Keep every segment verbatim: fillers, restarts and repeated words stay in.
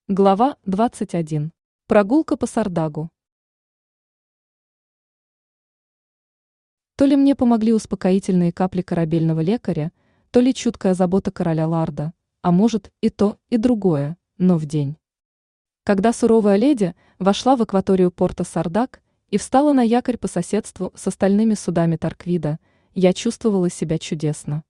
Глава двадцать один. Прогулка по Сардагу. То ли мне помогли успокоительные капли корабельного лекаря, то ли чуткая забота короля Ларда, а может и то, и другое, но в день. Когда суровая леди вошла в акваторию порта Сардаг и встала на якорь по соседству с остальными судами Тарквида, я чувствовала себя чудесно.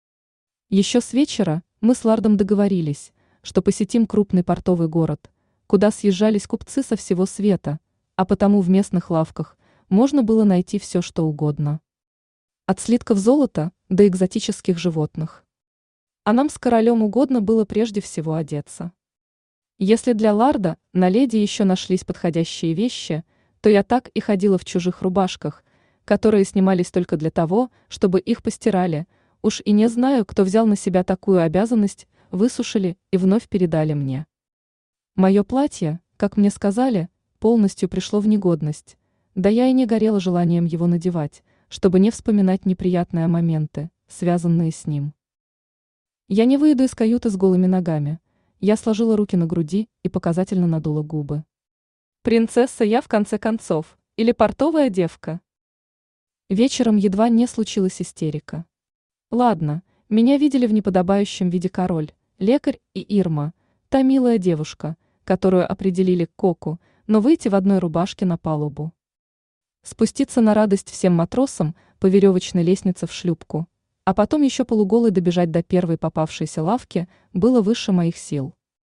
Еще с вечера мы с Лардом договорились, что посетим крупный портовый город, куда съезжались купцы со всего света, а потому в местных лавках можно было найти все, что угодно. От слитков золота до экзотических животных. А нам с королем угодно было прежде всего одеться. Если для Ларда на леди еще нашлись подходящие вещи, то я так и ходила в чужих рубашках, которые снимались только для того, чтобы их постирали, уж и не знаю, кто взял на себя такую обязанность, высушили и вновь передали мне. Мое платье, как мне сказали, полностью пришло в негодность, да я и не горела желанием его надевать, чтобы не вспоминать неприятные моменты, связанные с ним. Я не выйду из каюты с голыми ногами. Я сложила руки на груди и показательно надула губы. Принцесса я в конце концов, или портовая девка? Вечером едва не случилась истерика. Ладно, меня видели в неподобающем виде король, лекарь и Ирма, та милая девушка, которую определили к Коку, но выйти в одной рубашке на палубу. Спуститься на радость всем матросам по веревочной лестнице в шлюпку, а потом еще полуголой добежать до первой попавшейся лавки было выше моих сил.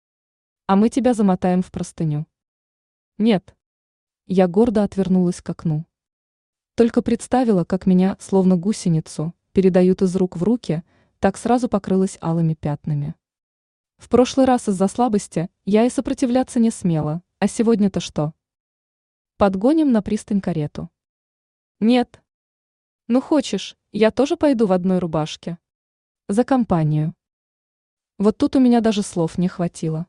А мы тебя замотаем в простыню. Нет. Я гордо отвернулась к окну. Только представила, как меня, словно гусеницу, передают из рук в руки, так сразу покрылась алыми пятнами. В прошлый раз из-за слабости я и сопротивляться не смела, а сегодня-то что? Подгоним на пристань карету. Нет. Ну хочешь, я тоже пойду в одной рубашке. За компанию. Вот тут у меня даже слов не хватило.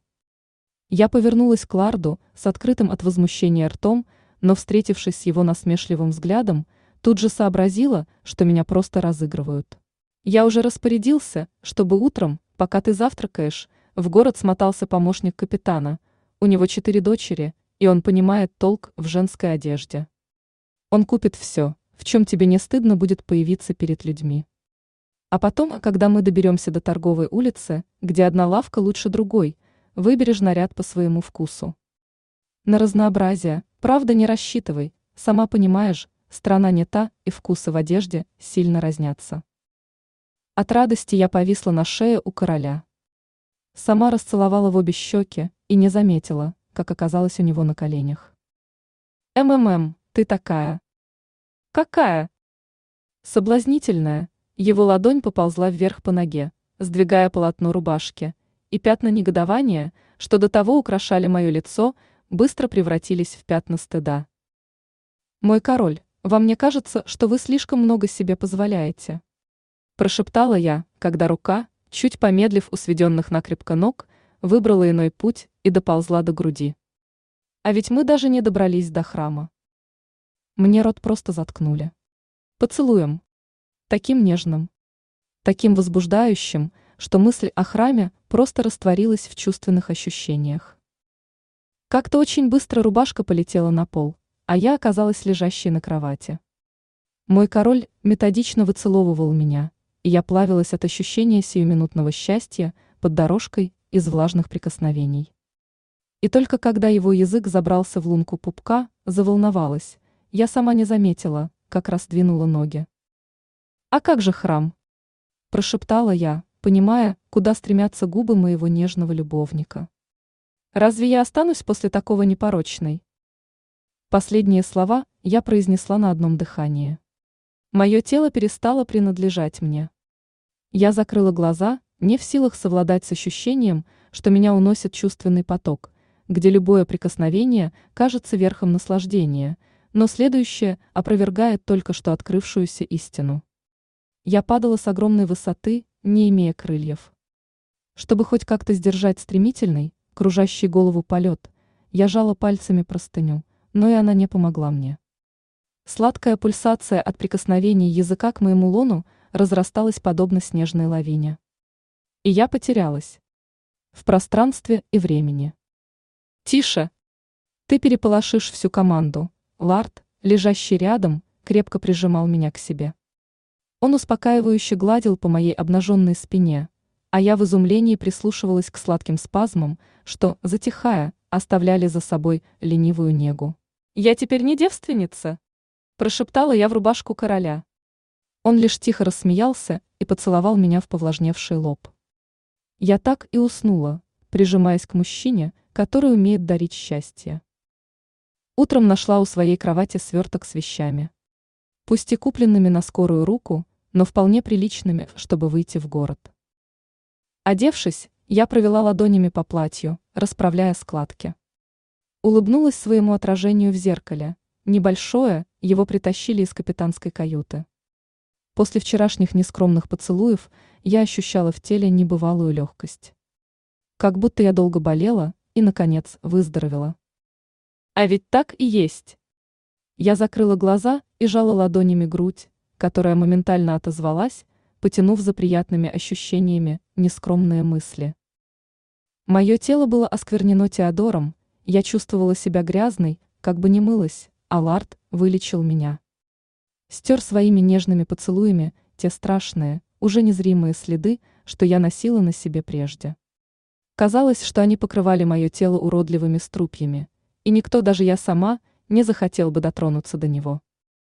Я повернулась к Ларду с открытым от возмущения ртом, но, встретившись с его насмешливым взглядом, тут же сообразила, что меня просто разыгрывают. Я уже распорядился, чтобы утром, пока ты завтракаешь, в город смотался помощник капитана. У него четыре дочери, и он понимает толк в женской одежде. Он купит все, в чем тебе не стыдно будет появиться перед людьми. А потом, когда мы доберемся до торговой улицы, где одна лавка лучше другой, выберешь наряд по своему вкусу. На разнообразие, правда, не рассчитывай, сама понимаешь, страна не та, и вкусы в одежде сильно разнятся. От радости я повисла на шее у короля. Сама расцеловала в обе щеки и не заметила, как оказалась у него на коленях. «МММ, ты такая!» «Какая?» Соблазнительная, его ладонь поползла вверх по ноге, сдвигая полотно рубашки, и пятна негодования, что до того украшали мое лицо, быстро превратились в пятна стыда. «Мой король, вам мне кажется, что вы слишком много себе позволяете», прошептала я, когда рука, чуть помедлив у сведенных накрепко ног, выбрала иной путь и доползла до груди. А ведь мы даже не добрались до храма. Мне рот просто заткнули. Поцелуем. Таким нежным. Таким возбуждающим, что мысль о храме просто растворилась в чувственных ощущениях. Как-то очень быстро рубашка полетела на пол, а я оказалась лежащей на кровати. Мой король методично выцеловывал меня, и я плавилась от ощущения сиюминутного счастья под дорожкой из влажных прикосновений. И только когда его язык забрался в лунку пупка, заволновалась, я сама не заметила, как раздвинула ноги. «А как же храм?» – прошептала я, понимая, куда стремятся губы моего нежного любовника. «Разве я останусь после такого непорочной?» Последние слова я произнесла на одном дыхании. Мое тело перестало принадлежать мне. Я закрыла глаза, не в силах совладать с ощущением, что меня уносит чувственный поток, где любое прикосновение кажется верхом наслаждения, но следующее опровергает только что открывшуюся истину. Я падала с огромной высоты, не имея крыльев. Чтобы хоть как-то сдержать стремительный, кружащий голову полет, я жала пальцами простыню, но и она не помогла мне. Сладкая пульсация от прикосновений языка к моему лону разрасталась подобно снежной лавине. И я потерялась. В пространстве и времени. Тише! Ты переполошишь всю команду. Лард, лежащий рядом, крепко прижимал меня к себе. Он успокаивающе гладил по моей обнаженной спине, а я в изумлении прислушивалась к сладким спазмам, что, затихая, оставляли за собой ленивую негу. «Я теперь не девственница!» – прошептала я в рубашку короля. Он лишь тихо рассмеялся и поцеловал меня в повлажневший лоб. Я так и уснула, прижимаясь к мужчине, который умеет дарить счастье. Утром нашла у своей кровати сверток с вещами. Пусть и купленными на скорую руку, но вполне приличными, чтобы выйти в город. Одевшись, я провела ладонями по платью, расправляя складки. Улыбнулась своему отражению в зеркале. Небольшое, его притащили из капитанской каюты. После вчерашних нескромных поцелуев я ощущала в теле небывалую легкость. Как будто я долго болела и, наконец, выздоровела. А ведь так и есть. Я закрыла глаза и жала ладонями грудь, которая моментально отозвалась, потянув за приятными ощущениями нескромные мысли. Мое тело было осквернено Теодором, я чувствовала себя грязной, как бы не мылась, а Лард вылечил меня. Стер своими нежными поцелуями те страшные, уже незримые следы, что я носила на себе прежде. Казалось, что они покрывали мое тело уродливыми струпьями, и никто, даже я сама, не захотел бы дотронуться до него.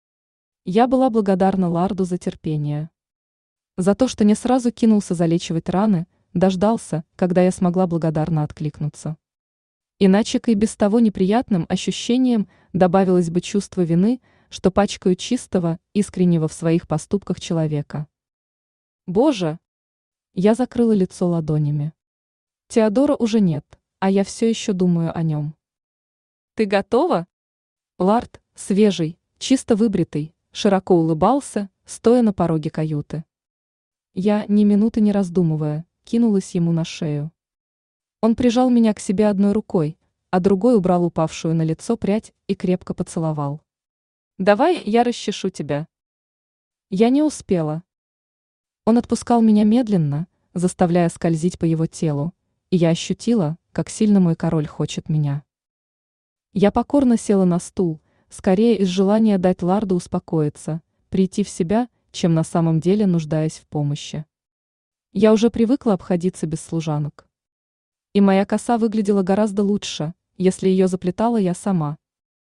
Я была благодарна Ларду за терпение. За то, что не сразу кинулся залечивать раны, дождался, когда я смогла благодарно откликнуться. Иначе к и без того неприятным ощущениям добавилось бы чувство вины, что пачкаю чистого, искреннего в своих поступках человека. Боже! Я закрыла лицо ладонями. Теодора уже нет, а я все еще думаю о нем. Ты готова? Лард, свежий, чисто выбритый, широко улыбался, стоя на пороге каюты. Я, ни минуты не раздумывая, кинулась ему на шею. Он прижал меня к себе одной рукой, а другой убрал упавшую на лицо прядь и крепко поцеловал. «Давай я расчешу тебя». Я не успела. Он отпускал меня медленно, заставляя скользить по его телу, и я ощутила, как сильно мой король хочет меня. Я покорно села на стул, скорее из желания дать Ларду успокоиться, прийти в себя, чем на самом деле нуждаясь в помощи. Я уже привыкла обходиться без служанок. И моя коса выглядела гораздо лучше, если ее заплетала я сама.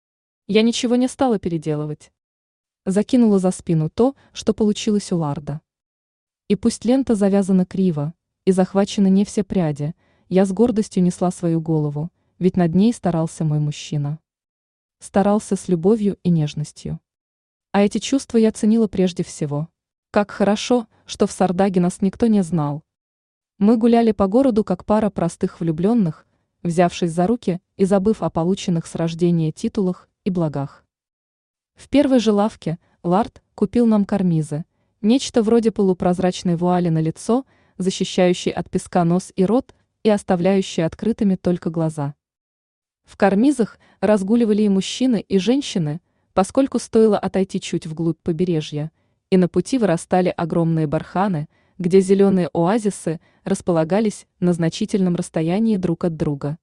Я ничего не стала переделывать. Закинула за спину то, что получилось у Ларда. И пусть лента завязана криво, и захвачены не все пряди, я с гордостью несла свою голову, ведь над ней старался мой мужчина. Старался с любовью и нежностью. А эти чувства я ценила прежде всего. Как хорошо, что в Сардаге нас никто не знал. Мы гуляли по городу как пара простых влюбленных, взявшись за руки и забыв о полученных с рождения титулах и благах. В первой же лавке Лард купил нам кармизы, нечто вроде полупрозрачной вуали на лицо, защищающей от песка нос и рот и оставляющей открытыми только глаза. В кармизах разгуливали и мужчины, и женщины, поскольку стоило отойти чуть вглубь побережья, и на пути вырастали огромные барханы, где зеленые оазисы располагались на значительном расстоянии друг от друга.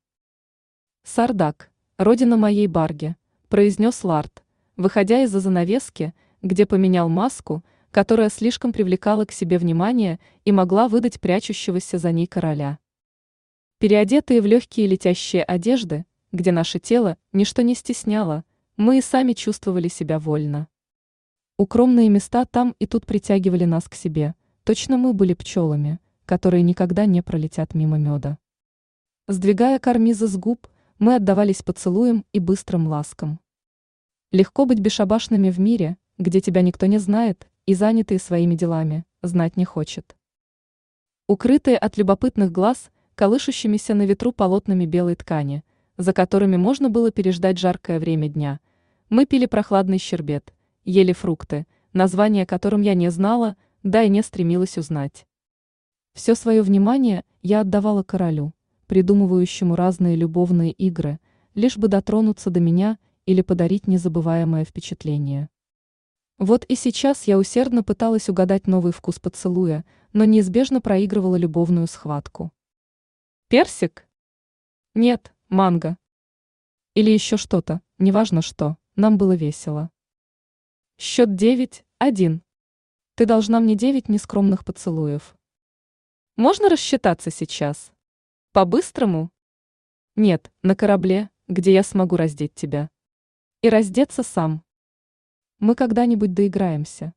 «Сардаг, родина моей барги», – произнес Лард, выходя из-за занавески, где поменял маску, которая слишком привлекала к себе внимание и могла выдать прячущегося за ней короля. Переодетые в легкие летящие одежды, где наше тело ничто не стесняло, мы и сами чувствовали себя вольно. Укромные места там и тут притягивали нас к себе, точно мы были пчелами, которые никогда не пролетят мимо меда. Сдвигая кармизы с губ, мы отдавались поцелуям и быстрым ласкам. Легко быть бесшабашными в мире, где тебя никто не знает и занятые своими делами, знать не хочет. Укрытые от любопытных глаз, колышущимися на ветру полотнами белой ткани, за которыми можно было переждать жаркое время дня, мы пили прохладный щербет, ели фрукты, названия которым я не знала, да и не стремилась узнать. Все свое внимание я отдавала королю, придумывающему разные любовные игры, лишь бы дотронуться до меня или подарить незабываемое впечатление. Вот и сейчас я усердно пыталась угадать новый вкус поцелуя, но неизбежно проигрывала любовную схватку. Персик? Нет, манго. Или еще что-то, неважно что, нам было весело. Счет девять один. Ты должна мне девять нескромных поцелуев. Можно рассчитаться сейчас? По-быстрому? Нет, на корабле, где я смогу раздеть тебя. И раздеться сам. Мы когда-нибудь доиграемся.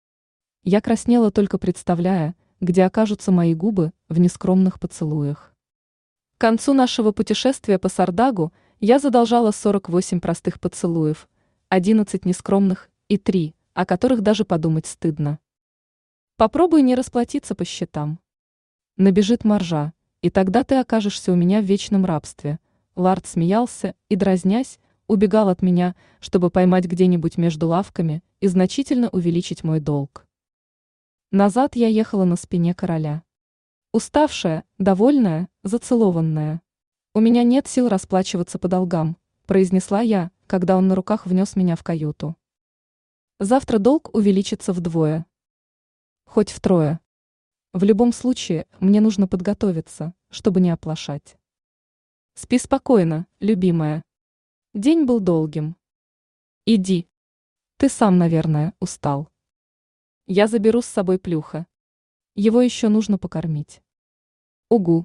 Я краснела, только представляя, где окажутся мои губы в нескромных поцелуях. К концу нашего путешествия по Сардагу я задолжала сорок восемь простых поцелуев, одиннадцать нескромных и три, о которых даже подумать стыдно. Попробуй не расплатиться по счетам. Набежит моржа, и тогда ты окажешься у меня в вечном рабстве. Лард смеялся и, дразнясь, убегал от меня, чтобы поймать где-нибудь между лавками и значительно увеличить мой долг. Назад я ехала на спине короля. Уставшая, довольная, зацелованная. «У меня нет сил расплачиваться по долгам», произнесла я, когда он на руках внес меня в каюту. «Завтра долг увеличится вдвое. Хоть втрое. В любом случае, мне нужно подготовиться, чтобы не оплошать. Спи спокойно, любимая. День был долгим. Иди. Ты сам, наверное, устал. Я заберу с собой Плюха. Его еще нужно покормить». Угу.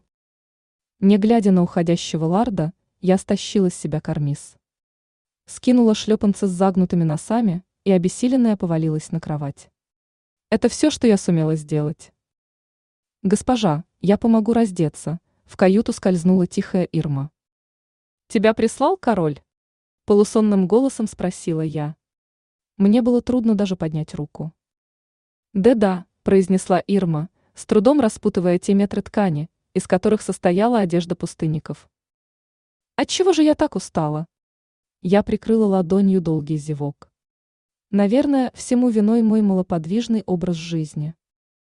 Не глядя на уходящего Ларда, я стащила с себя карниз. Скинула шлепанцы с загнутыми носами и обессиленная повалилась на кровать. Это все, что я сумела сделать. «Госпожа, я помогу раздеться», — в каюту скользнула тихая Ирма. «Тебя прислал король?» — полусонным голосом спросила я. Мне было трудно даже поднять руку. «Да-да», — произнесла Ирма, с трудом распутывая те метры ткани, из которых состояла одежда пустынников. «Отчего же я так устала?» Я прикрыла ладонью долгий зевок. Наверное, всему виной мой малоподвижный образ жизни.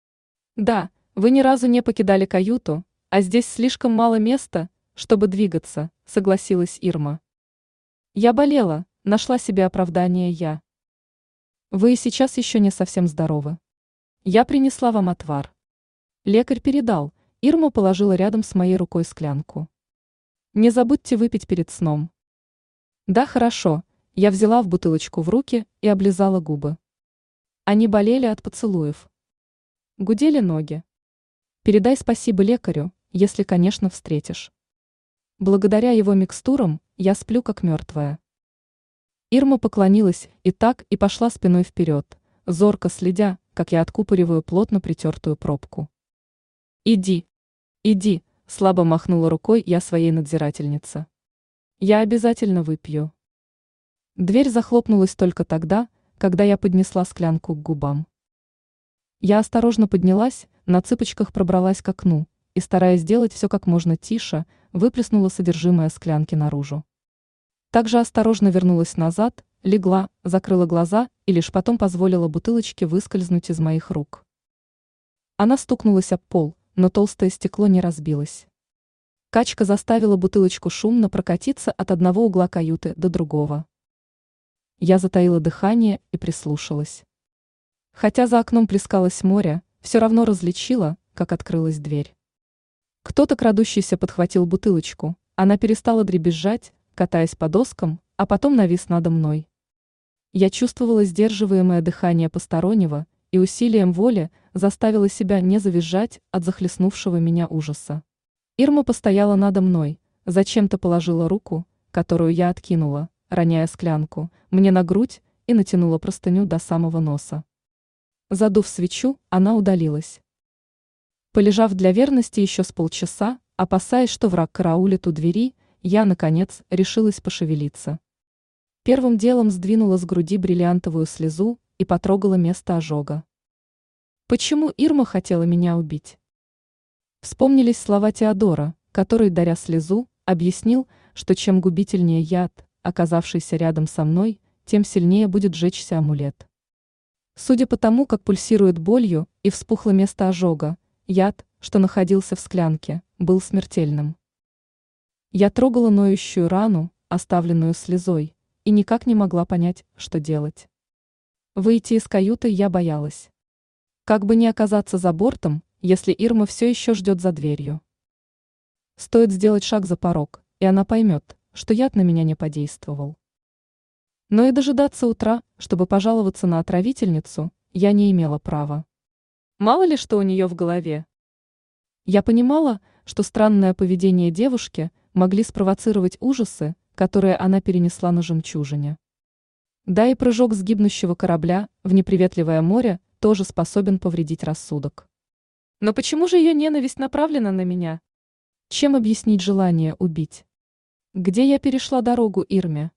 «Да, вы ни разу не покидали каюту, а здесь слишком мало места, чтобы двигаться», — согласилась Ирма. «Я болела», — нашла себе оправдание я. «Вы и сейчас еще не совсем здоровы. Я принесла вам отвар». Лекарь передал, Ирма положила рядом с моей рукой склянку. «Не забудьте выпить перед сном». «Да, хорошо», я взяла в бутылочку в руки и облизала губы. Они болели от поцелуев. Гудели ноги. «Передай спасибо лекарю, если, конечно, встретишь. Благодаря его микстурам я сплю как мертвая». Ирма поклонилась и так и пошла спиной вперед, зорко следя, как я откупориваю плотно притертую пробку. «Иди, иди», — слабо махнула рукой я своей надзирательнице. «Я обязательно выпью». Дверь захлопнулась только тогда, когда я поднесла склянку к губам. Я осторожно поднялась, на цыпочках пробралась к окну и, стараясь сделать все как можно тише, выплеснула содержимое склянки наружу. Также осторожно вернулась назад, легла, закрыла глаза и лишь потом позволила бутылочке выскользнуть из моих рук. Она стукнулась об пол, но толстое стекло не разбилось. Качка заставила бутылочку шумно прокатиться от одного угла каюты до другого. Я затаила дыхание и прислушалась. Хотя за окном плескалось море, все равно различила, как открылась дверь. Кто-то, крадущийся, подхватил бутылочку, она перестала дребезжать, катаясь по доскам, а потом навис надо мной. Я чувствовала сдерживаемое дыхание постороннего и усилием воли заставила себя не завизжать от захлестнувшего меня ужаса. Ирма постояла надо мной, зачем-то положила руку, которую я откинула, роняя склянку, мне на грудь и натянула простыню до самого носа. Задув свечу, она удалилась. Полежав для верности еще с полчаса, опасаясь, что враг караулит у двери, я, наконец, решилась пошевелиться. Первым делом сдвинула с груди бриллиантовую слезу и потрогала место ожога. Почему Ирма хотела меня убить? Вспомнились слова Теодора, который, даря слезу, объяснил, что чем губительнее яд, оказавшийся рядом со мной, тем сильнее будет жечься амулет. Судя по тому, как пульсирует болью и вспухло место ожога, яд, что находился в склянке, был смертельным. Я трогала ноющую рану, оставленную слезой, и никак не могла понять, что делать. Выйти из каюты я боялась. Как бы не оказаться за бортом, если Ирма все еще ждет за дверью. Стоит сделать шаг за порог, и она поймет, что яд на меня не подействовал. Но и дожидаться утра, чтобы пожаловаться на отравительницу, я не имела права. Мало ли что у нее в голове. Я понимала, что странное поведение девушки могли спровоцировать ужасы, которые она перенесла на жемчужине. Да и прыжок с гибнущего корабля в неприветливое море тоже способен повредить рассудок. Но почему же ее ненависть направлена на меня? Чем объяснить желание убить? Где я перешла дорогу Ирме?